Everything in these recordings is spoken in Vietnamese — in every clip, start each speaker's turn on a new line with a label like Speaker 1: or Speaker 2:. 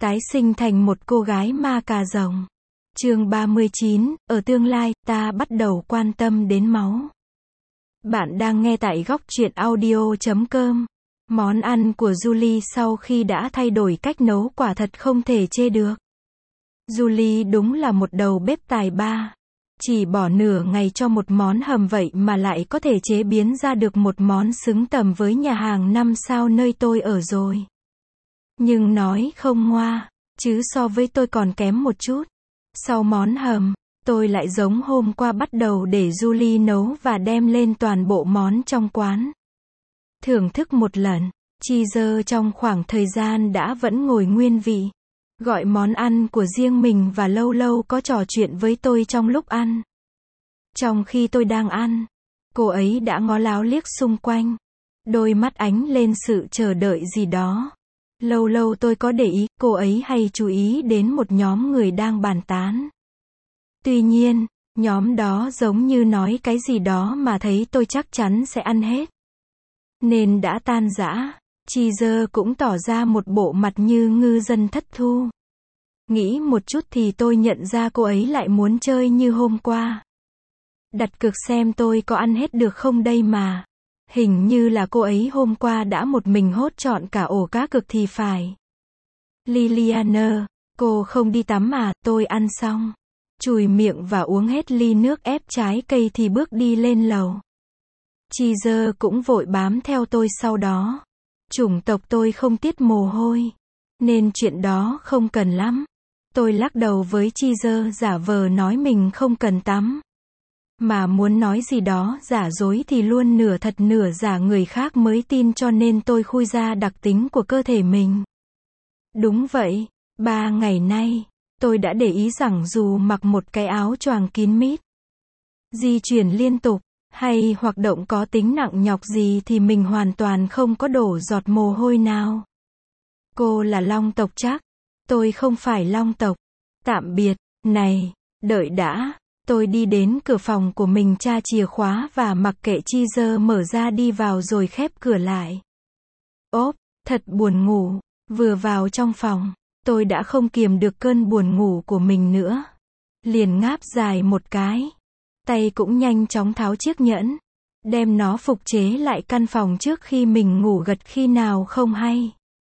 Speaker 1: Tái sinh thành một cô gái ma cà rồng. Chương 39, ở tương lai, ta bắt đầu quan tâm đến máu. Bạn đang nghe tại góc truyện audio.com. Món ăn của Julie sau khi đã thay đổi cách nấu quả thật không thể chê được. Julie đúng là một đầu bếp tài ba. Chỉ bỏ nửa ngày cho một món hầm vậy mà lại có thể chế biến ra được một món xứng tầm với nhà hàng 5 sao nơi tôi ở rồi. Nhưng nói không ngoa, chứ so với tôi còn kém một chút. Sau món hầm, tôi lại giống hôm qua bắt đầu để Julie nấu và đem lên toàn bộ món trong quán. Thưởng thức một lần, Cheezer trong khoảng thời gian đã vẫn ngồi nguyên vị, gọi món ăn của riêng mình và lâu lâu có trò chuyện với tôi trong lúc ăn. Trong khi tôi đang ăn, cô ấy đã ngó láo liếc xung quanh, đôi mắt ánh lên sự chờ đợi gì đó. Lâu lâu tôi có để ý, cô ấy hay chú ý đến một nhóm người đang bàn tán. Tuy nhiên, nhóm đó giống như nói cái gì đó mà thấy tôi chắc chắn sẽ ăn hết, nên đã tan rã. Cheezer cũng tỏ ra một bộ mặt như ngư dân thất thu. Nghĩ một chút thì tôi nhận ra cô ấy lại muốn chơi như hôm qua. Đặt cược xem tôi có ăn hết được không đây mà. Hình như là cô ấy hôm qua đã một mình hốt trọn cả ổ cá cược thì phải. Liliana, cô không đi tắm à? Tôi ăn xong, chùi miệng và uống hết ly nước ép trái cây thì bước đi lên lầu. Cheezer cũng vội bám theo tôi sau đó. Chủng tộc tôi không tiết mồ hôi, nên chuyện đó không cần lắm. Tôi lắc đầu với Cheezer giả vờ nói mình không cần tắm. Mà muốn nói gì đó giả dối thì luôn nửa thật nửa giả, người khác mới tin, cho nên tôi khui ra đặc tính của cơ thể mình. Đúng vậy, 3 ngày nay, tôi đã để ý rằng dù mặc một cái áo choàng kín mít, di chuyển liên tục, hay hoạt động có tính nặng nhọc gì thì mình hoàn toàn không có đổ giọt mồ hôi nào. Cô là Long tộc chắc? Tôi không phải Long tộc. Tạm biệt. Này, đợi đã. Tôi đi đến cửa phòng của mình tra chìa khóa và mặc kệ Cheezer mở ra đi vào rồi khép cửa lại. Ốp, thật buồn ngủ. Vừa vào trong phòng, tôi đã không kiềm được cơn buồn ngủ của mình nữa. Liền ngáp dài một cái. Tay cũng nhanh chóng tháo chiếc nhẫn, đem nó phục chế lại căn phòng trước khi mình ngủ gật khi nào không hay.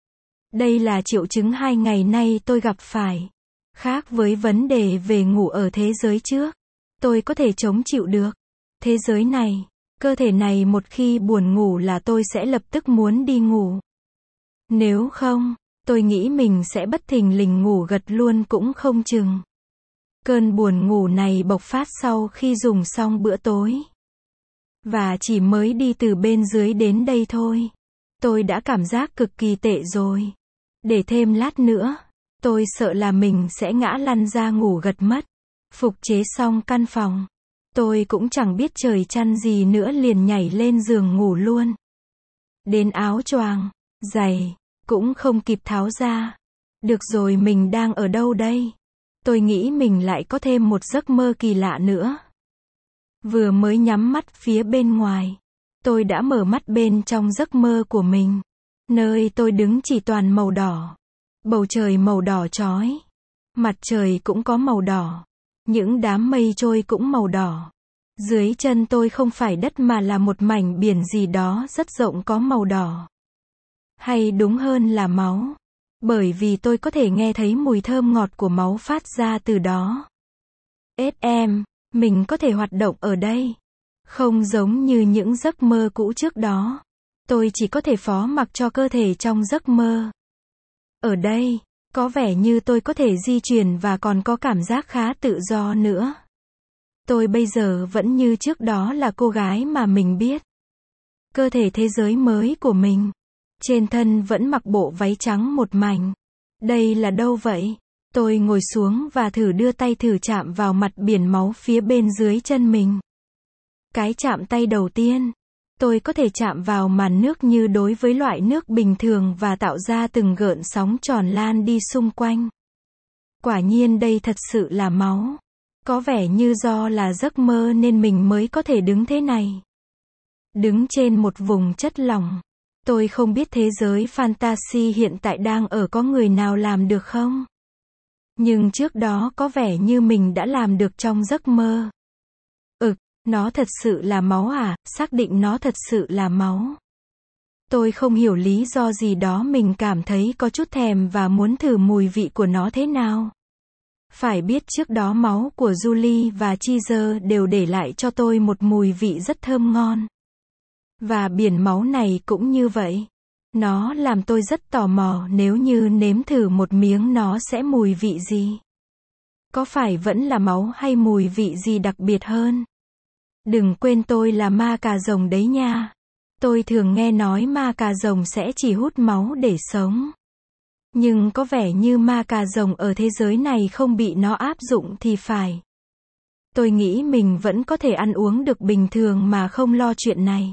Speaker 1: Đây là triệu chứng 2 ngày nay tôi gặp phải. Khác với vấn đề về ngủ ở thế giới trước, tôi có thể chống chịu được. Thế giới này, cơ thể này một khi buồn ngủ là tôi sẽ lập tức muốn đi ngủ. Nếu không, tôi nghĩ mình sẽ bất thình lình ngủ gật luôn cũng không chừng. Cơn buồn ngủ này bộc phát sau khi dùng xong bữa tối. Và chỉ mới đi từ bên dưới đến đây thôi, tôi đã cảm giác cực kỳ tệ rồi. Để thêm lát nữa, tôi sợ là mình sẽ ngã lăn ra ngủ gật mất. Phục chế xong căn phòng, tôi cũng chẳng biết trời chăn gì nữa, liền nhảy lên giường ngủ luôn. Đến áo choàng, giày, cũng không kịp tháo ra. Được rồi, mình đang ở đâu đây? Tôi nghĩ mình lại có thêm một giấc mơ kỳ lạ nữa. Vừa mới nhắm mắt phía bên ngoài, tôi đã mở mắt bên trong giấc mơ của mình. Nơi tôi đứng chỉ toàn màu đỏ. Bầu trời màu đỏ chói. Mặt trời cũng có màu đỏ. Những đám mây trôi cũng màu đỏ. Dưới chân tôi không phải đất mà là một mảnh biển gì đó rất rộng có màu đỏ. Hay đúng hơn là máu. Bởi vì tôi có thể nghe thấy mùi thơm ngọt của máu phát ra từ đó. SM, mình có thể hoạt động ở đây. Không giống như những giấc mơ cũ trước đó. Tôi chỉ có thể phó mặc cho cơ thể trong giấc mơ. Ở đây, có vẻ như tôi có thể di chuyển và còn có cảm giác khá tự do nữa. Tôi bây giờ vẫn như trước đó là cô gái mà mình biết. Cơ thể thế giới mới của mình. Trên thân vẫn mặc bộ váy trắng một mảnh. Đây là đâu vậy? Tôi ngồi xuống và thử đưa tay thử chạm vào mặt biển máu phía bên dưới chân mình. Cái chạm tay đầu tiên, tôi có thể chạm vào màn nước như đối với loại nước bình thường và tạo ra từng gợn sóng tròn lan đi xung quanh. Quả nhiên đây thật sự là máu. Có vẻ như do là giấc mơ nên mình mới có thể đứng thế này. Đứng trên một vùng chất lỏng. Tôi không biết thế giới fantasy hiện tại đang ở có người nào làm được không? Nhưng trước đó có vẻ như mình đã làm được trong giấc mơ. Nó thật sự là máu à? Xác định nó thật sự là máu. Tôi không hiểu lý do gì đó mình cảm thấy có chút thèm và muốn thử mùi vị của nó thế nào. Phải biết trước đó máu của Julie và Cheezer đều để lại cho tôi một mùi vị rất thơm ngon. Và biển máu này cũng như vậy. Nó làm tôi rất tò mò nếu như nếm thử một miếng nó sẽ mùi vị gì. Có phải vẫn là máu hay mùi vị gì đặc biệt hơn? Đừng quên tôi là ma cà rồng đấy nha. Tôi thường nghe nói ma cà rồng sẽ chỉ hút máu để sống. Nhưng có vẻ như ma cà rồng ở thế giới này không bị nó áp dụng thì phải. Tôi nghĩ mình vẫn có thể ăn uống được bình thường mà không lo chuyện này.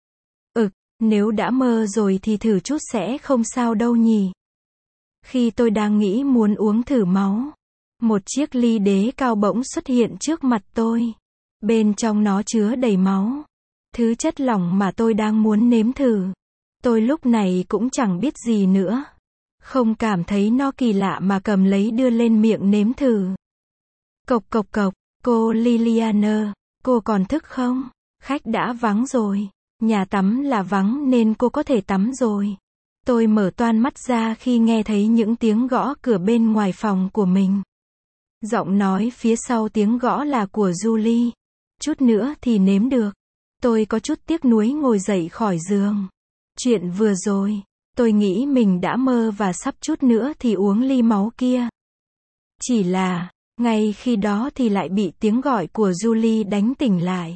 Speaker 1: Nếu đã mơ rồi thì thử chút sẽ không sao đâu nhỉ. Khi tôi đang nghĩ muốn uống thử máu, một chiếc ly đế cao bỗng xuất hiện trước mặt tôi. Bên trong nó chứa đầy máu. Thứ chất lỏng mà tôi đang muốn nếm thử. Tôi lúc này cũng chẳng biết gì nữa. Không cảm thấy nó kỳ lạ mà cầm lấy đưa lên miệng nếm thử. Cộc cộc cộc, cô Liliana, cô còn thức không? Khách đã vắng rồi. Nhà tắm là vắng nên cô có thể tắm rồi. Tôi mở toang mắt ra khi nghe thấy những tiếng gõ cửa bên ngoài phòng của mình. Giọng nói phía sau tiếng gõ là của Julie. Chút nữa thì nếm được. Tôi có chút tiếc nuối ngồi dậy khỏi giường. Chuyện vừa rồi, tôi nghĩ mình đã mơ và sắp chút nữa thì uống ly máu kia. Chỉ là, ngay khi đó thì lại bị tiếng gọi của Julie đánh tỉnh lại.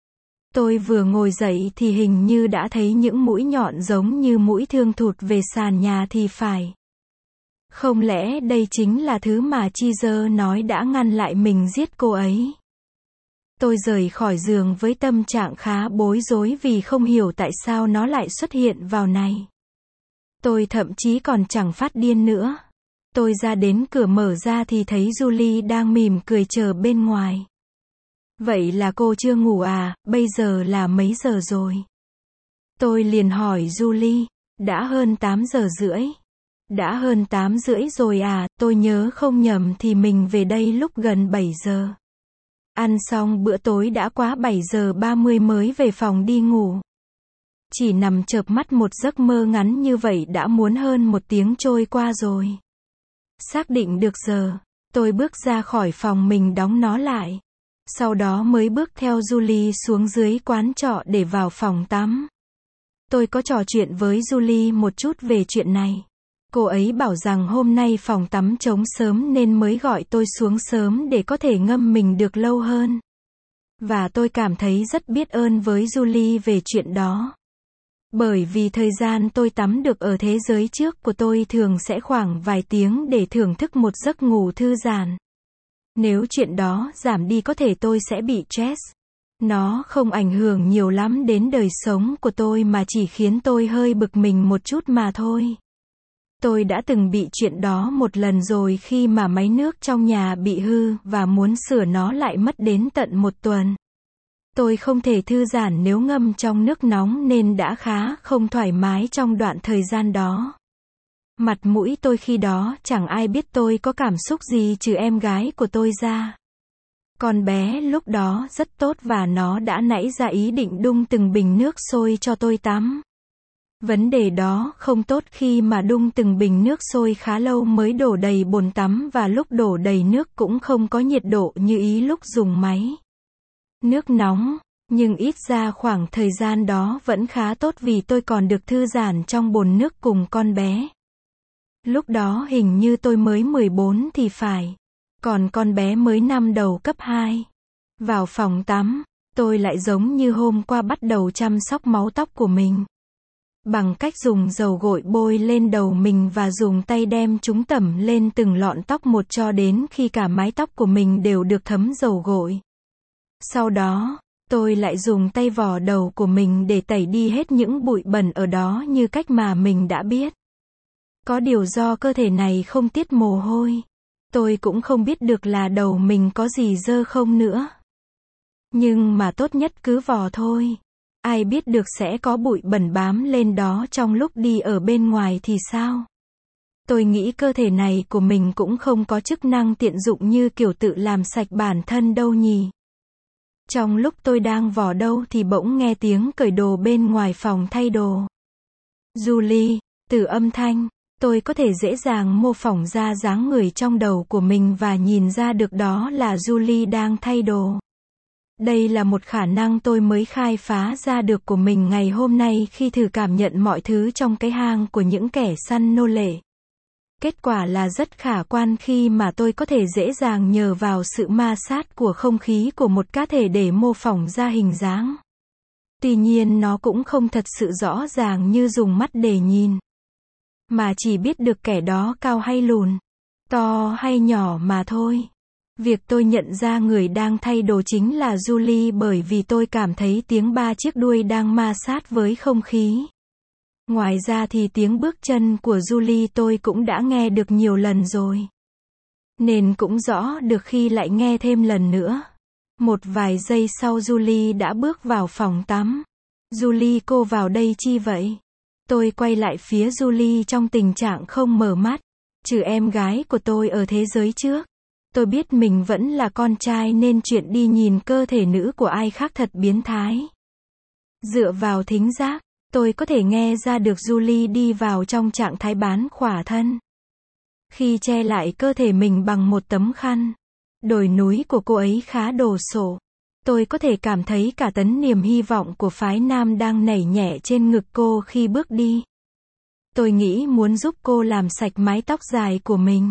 Speaker 1: Tôi vừa ngồi dậy thì hình như đã thấy những mũi nhọn giống như mũi thương thụt về sàn nhà thì phải. Không lẽ đây chính là thứ mà Cheezer nói đã ngăn lại mình giết cô ấy? Tôi rời khỏi giường với tâm trạng khá bối rối vì không hiểu tại sao nó lại xuất hiện vào này. Tôi thậm chí còn chẳng phát điên nữa. Tôi ra đến cửa mở ra thì thấy Julie đang mỉm cười chờ bên ngoài. Vậy là cô chưa ngủ à, bây giờ là mấy giờ rồi? Tôi liền hỏi Julie, đã hơn 8 giờ rưỡi. Đã hơn 8 rưỡi rồi à, tôi nhớ không nhầm thì mình về đây lúc gần 7 giờ. Ăn xong bữa tối đã quá 7 giờ 30 mới về phòng đi ngủ. Chỉ nằm chợp mắt một giấc mơ ngắn như vậy đã muốn hơn 1 tiếng trôi qua rồi. Xác định được giờ, tôi bước ra khỏi phòng mình đóng nó lại. Sau đó mới bước theo Julie xuống dưới quán trọ để vào phòng tắm. Tôi có trò chuyện với Julie một chút về chuyện này. Cô ấy bảo rằng hôm nay phòng tắm trống sớm nên mới gọi tôi xuống sớm để có thể ngâm mình được lâu hơn. Và tôi cảm thấy rất biết ơn với Julie về chuyện đó. Bởi vì thời gian tôi tắm được ở thế giới trước của tôi thường sẽ khoảng vài tiếng để thưởng thức một giấc ngủ thư giãn. Nếu chuyện đó giảm đi có thể tôi sẽ bị stress. Nó không ảnh hưởng nhiều lắm đến đời sống của tôi mà chỉ khiến tôi hơi bực mình một chút mà thôi. Tôi đã từng bị chuyện đó một lần rồi khi mà máy nước trong nhà bị hư và muốn sửa nó lại mất đến tận 1 tuần. Tôi không thể thư giãn nếu ngâm trong nước nóng nên đã khá không thoải mái trong đoạn thời gian đó. Mặt mũi tôi khi đó chẳng ai biết tôi có cảm xúc gì trừ em gái của tôi ra. Con bé lúc đó rất tốt và nó đã nảy ra ý định đun từng bình nước sôi cho tôi tắm. Vấn đề đó không tốt khi mà đun từng bình nước sôi khá lâu mới đổ đầy bồn tắm và lúc đổ đầy nước cũng không có nhiệt độ như ý lúc dùng máy nước nóng. Nhưng ít ra khoảng thời gian đó vẫn khá tốt vì tôi còn được thư giãn trong bồn nước cùng con bé. Lúc đó hình như tôi mới 14 thì phải. Còn con bé mới năm đầu cấp 2. Vào phòng tắm, tôi lại giống như hôm qua bắt đầu chăm sóc mái tóc của mình. Bằng cách dùng dầu gội bôi lên đầu mình và dùng tay đem chúng tẩm lên từng lọn tóc một cho đến khi cả mái tóc của mình đều được thấm dầu gội. Sau đó, tôi lại dùng tay vò đầu của mình để tẩy đi hết những bụi bẩn ở đó như cách mà mình đã biết. Có điều do cơ thể này không tiết mồ hôi. Tôi cũng không biết được là đầu mình có gì dơ không nữa. Nhưng mà tốt nhất cứ vò thôi. Ai biết được sẽ có bụi bẩn bám lên đó trong lúc đi ở bên ngoài thì sao? Tôi nghĩ cơ thể này của mình cũng không có chức năng tiện dụng như kiểu tự làm sạch bản thân đâu nhỉ. Trong lúc tôi đang vò đâu thì bỗng nghe tiếng cởi đồ bên ngoài phòng thay đồ. Julie, từ âm thanh, tôi có thể dễ dàng mô phỏng ra dáng người trong đầu của mình và nhìn ra được đó là Julie đang thay đồ. Đây là một khả năng tôi mới khai phá ra được của mình ngày hôm nay khi thử cảm nhận mọi thứ trong cái hang của những kẻ săn nô lệ. Kết quả là rất khả quan khi mà tôi có thể dễ dàng nhờ vào sự ma sát của không khí của một cá thể để mô phỏng ra hình dáng. Tuy nhiên nó cũng không thật sự rõ ràng như dùng mắt để nhìn, mà chỉ biết được kẻ đó cao hay lùn, to hay nhỏ mà thôi. Việc tôi nhận ra người đang thay đồ chính là Julie bởi vì tôi cảm thấy tiếng 3 chiếc đuôi đang ma sát với không khí. Ngoài ra thì tiếng bước chân của Julie tôi cũng đã nghe được nhiều lần rồi, nên cũng rõ được khi lại nghe thêm lần nữa. Một vài giây sau Julie đã bước vào phòng tắm. Julie, cô vào đây chi vậy? Tôi quay lại phía Julie trong tình trạng không mở mắt. Trừ em gái của tôi ở thế giới trước, tôi biết mình vẫn là con trai nên chuyện đi nhìn cơ thể nữ của ai khác thật biến thái. Dựa vào thính giác, tôi có thể nghe ra được Julie đi vào trong trạng thái bán khỏa thân. Khi che lại cơ thể mình bằng một tấm khăn, đồi núi của cô ấy khá đồ sộ. Tôi có thể cảm thấy cả tấn niềm hy vọng của phái nam đang nảy nhẹ trên ngực cô khi bước đi. Tôi nghĩ muốn giúp cô làm sạch mái tóc dài của mình.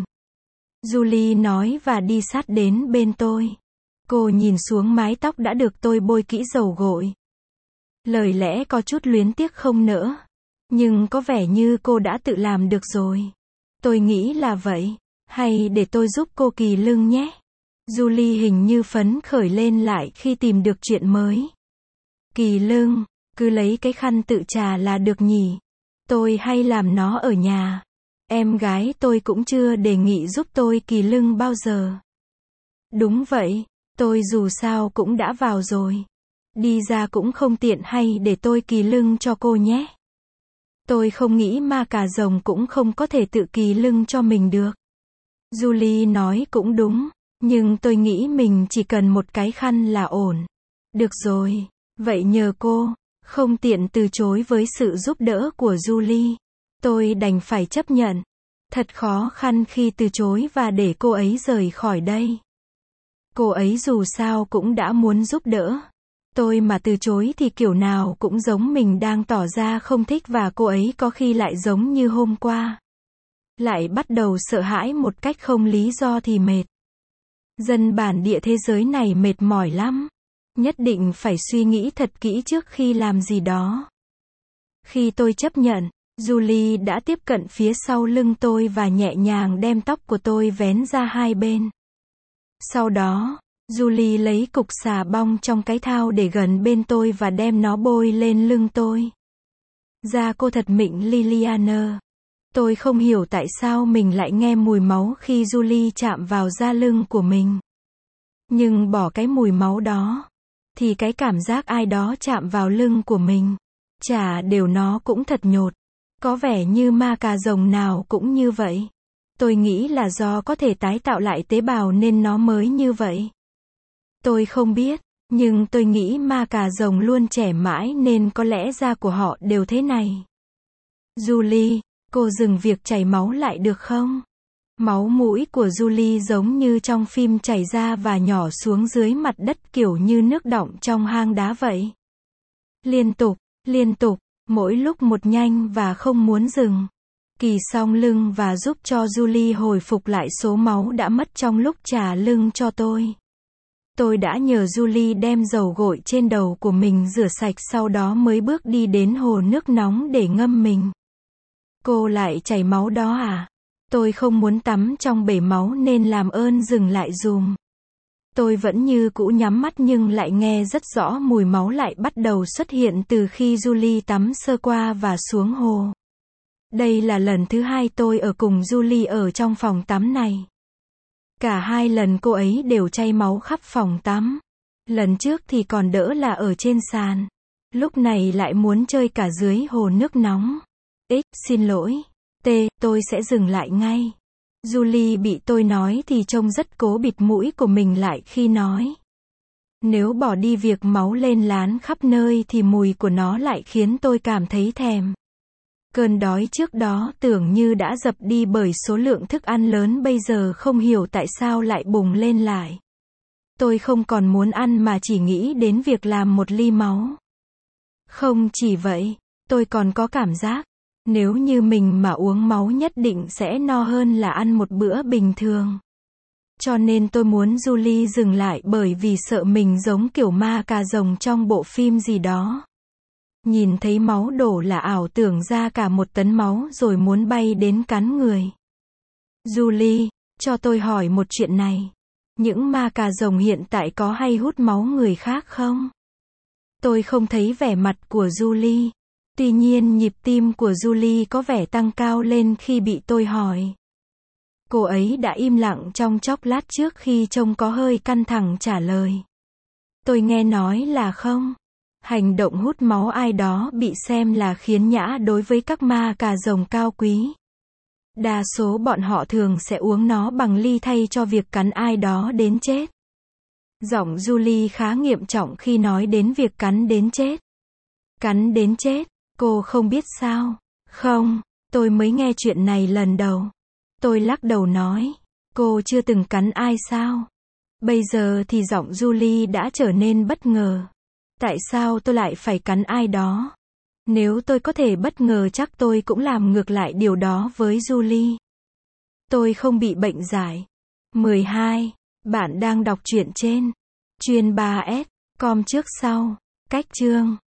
Speaker 1: Julie nói và đi sát đến bên tôi. Cô nhìn xuống mái tóc đã được tôi bôi kỹ dầu gội. Lời lẽ có chút luyến tiếc không nỡ, nhưng có vẻ như cô đã tự làm được rồi. Tôi nghĩ là vậy. Hay để tôi giúp cô kỳ lưng nhé. Julie hình như phấn khởi lên lại khi tìm được chuyện mới. Kỳ lưng, cứ lấy cái khăn tự chà là được nhỉ. Tôi hay làm nó ở nhà. Em gái tôi cũng chưa đề nghị giúp tôi kỳ lưng bao giờ. Đúng vậy, tôi dù sao cũng đã vào rồi. Đi ra cũng không tiện, hay để tôi kỳ lưng cho cô nhé. Tôi không nghĩ ma cà rồng cũng không có thể tự kỳ lưng cho mình được. Julie nói cũng đúng, nhưng tôi nghĩ mình chỉ cần một cái khăn là ổn. Được rồi, vậy nhờ cô. Không tiện từ chối với sự giúp đỡ của Julie. Tôi đành phải chấp nhận. Thật khó khăn khi từ chối và để cô ấy rời khỏi đây. Cô ấy dù sao cũng đã muốn giúp đỡ. Tôi mà từ chối thì kiểu nào cũng giống mình đang tỏ ra không thích, và cô ấy có khi lại giống như hôm qua. Lại bắt đầu sợ hãi một cách không lý do thì mệt. Dân bản địa thế giới này mệt mỏi lắm. Nhất định phải suy nghĩ thật kỹ trước khi làm gì đó. Khi tôi chấp nhận, Julie đã tiếp cận phía sau lưng tôi và nhẹ nhàng đem tóc của tôi vén ra hai bên. Sau đó, Julie lấy cục xà bông trong cái thau để gần bên tôi và đem nó bôi lên lưng tôi. Da cô thật mịn Liliana. Tôi không hiểu tại sao mình lại nghe mùi máu khi Julie chạm vào da lưng của mình. Nhưng bỏ cái mùi máu đó, thì cái cảm giác ai đó chạm vào lưng của mình, chả đều nó cũng thật nhột. Có vẻ như ma cà rồng nào cũng như vậy. Tôi nghĩ là do có thể tái tạo lại tế bào nên nó mới như vậy. Tôi không biết, nhưng tôi nghĩ ma cà rồng luôn trẻ mãi nên có lẽ da của họ đều thế này. Julie, cô dừng việc chảy máu lại được không? Máu mũi của Julie giống như trong phim chảy ra và nhỏ xuống dưới mặt đất kiểu như nước đọng trong hang đá vậy. Liên tục, mỗi lúc một nhanh và không muốn dừng. Kỳ song lưng và giúp cho Julie hồi phục lại số máu đã mất trong lúc chà lưng cho tôi. Tôi đã nhờ Julie đem dầu gội trên đầu của mình rửa sạch, sau đó mới bước đi đến hồ nước nóng để ngâm mình. Cô lại chảy máu đó à? Tôi không muốn tắm trong bể máu nên làm ơn dừng lại dùm. Tôi vẫn như cũ nhắm mắt nhưng lại nghe rất rõ mùi máu lại bắt đầu xuất hiện từ khi Julie tắm sơ qua và xuống hồ. Đây là lần thứ hai tôi ở cùng Julie ở trong phòng tắm này. Cả hai lần cô ấy đều chảy máu khắp phòng tắm. Lần trước thì còn đỡ là ở trên sàn. Lúc này lại muốn chơi cả dưới hồ nước nóng. Xin lỗi. Tôi sẽ dừng lại ngay. Julie bị tôi nói thì trông rất cố bịt mũi của mình lại khi nói. Nếu bỏ đi việc máu lên lán khắp nơi thì mùi của nó lại khiến tôi cảm thấy thèm. Cơn đói trước đó tưởng như đã dập đi bởi số lượng thức ăn lớn bây giờ không hiểu tại sao lại bùng lên lại. Tôi không còn muốn ăn mà chỉ nghĩ đến việc làm một ly máu. Không chỉ vậy, tôi còn có cảm giác, nếu như mình mà uống máu nhất định sẽ no hơn là ăn một bữa bình thường. Cho nên tôi muốn Julie dừng lại bởi vì sợ mình giống kiểu ma cà rồng trong bộ phim gì đó. Nhìn thấy máu đổ là ảo tưởng ra cả một tấn máu rồi muốn bay đến cắn người. Julie, cho tôi hỏi một chuyện này. Những ma cà rồng hiện tại có hay hút máu người khác không? Tôi không thấy vẻ mặt của Julie. Tuy nhiên nhịp tim của Julie có vẻ tăng cao lên khi bị tôi hỏi. Cô ấy đã im lặng trong chốc lát trước khi trông có hơi căng thẳng trả lời. Tôi nghe nói là không. Hành động hút máu ai đó bị xem là khiếm nhã đối với các ma cà rồng cao quý. Đa số bọn họ thường sẽ uống nó bằng ly thay cho việc cắn ai đó đến chết. Giọng Julie khá nghiêm trọng khi nói đến việc cắn đến chết. Cắn đến chết, cô không biết sao? Không, tôi mới nghe chuyện này lần đầu. Tôi lắc đầu nói, cô chưa từng cắn ai sao? Bây giờ thì giọng Julie đã trở nên bất ngờ. Tại sao tôi lại phải cắn ai đó? Nếu tôi có thể bất ngờ chắc tôi cũng làm ngược lại điều đó với Julie. Tôi không bị bệnh dại. 12. Bạn đang đọc truyện trên Chuyên 3S.com trước sau. Cách chương